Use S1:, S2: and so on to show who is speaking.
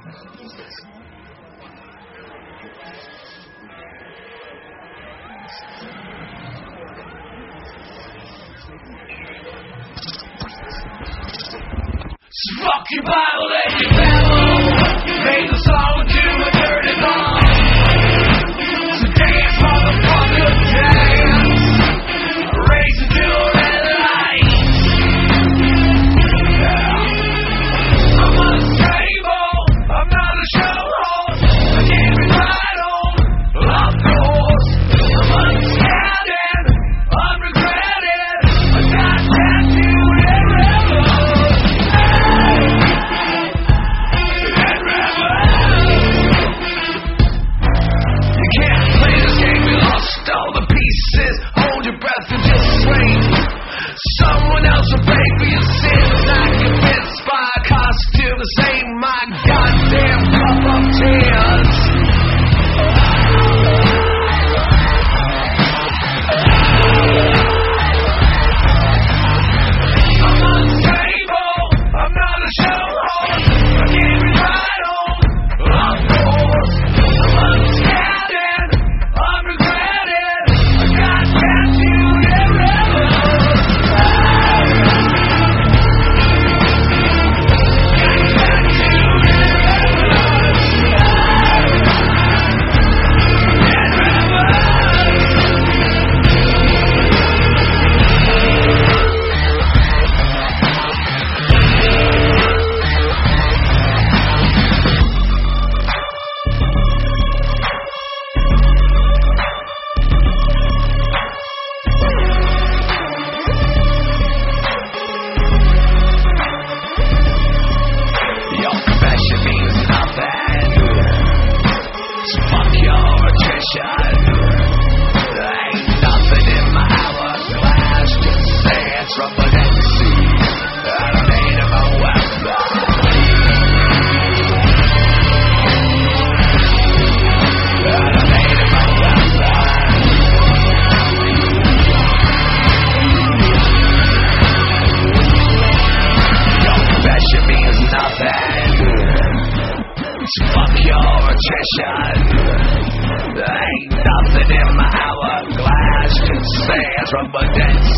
S1: Fuck your Bible and your Bible. Made the song to a dirty bomb. So dance, motherfucker, dance. Race it to a red light. Yeah. I'm unstable. I'm not a show host. I can't be right on. Of course, I'm unstanding, unregretted. I got tattooed everywhere. All the pieces, hold your breath and just wait. Someone else will pay for your sins. I convinced by a costume to save my goddamn cup of tears. I'm unstable, I'm not a show host. I can't be right on, of course. I'm unstanding, unregretted. Ain't nothing in my hourglass can say it's rubber dance.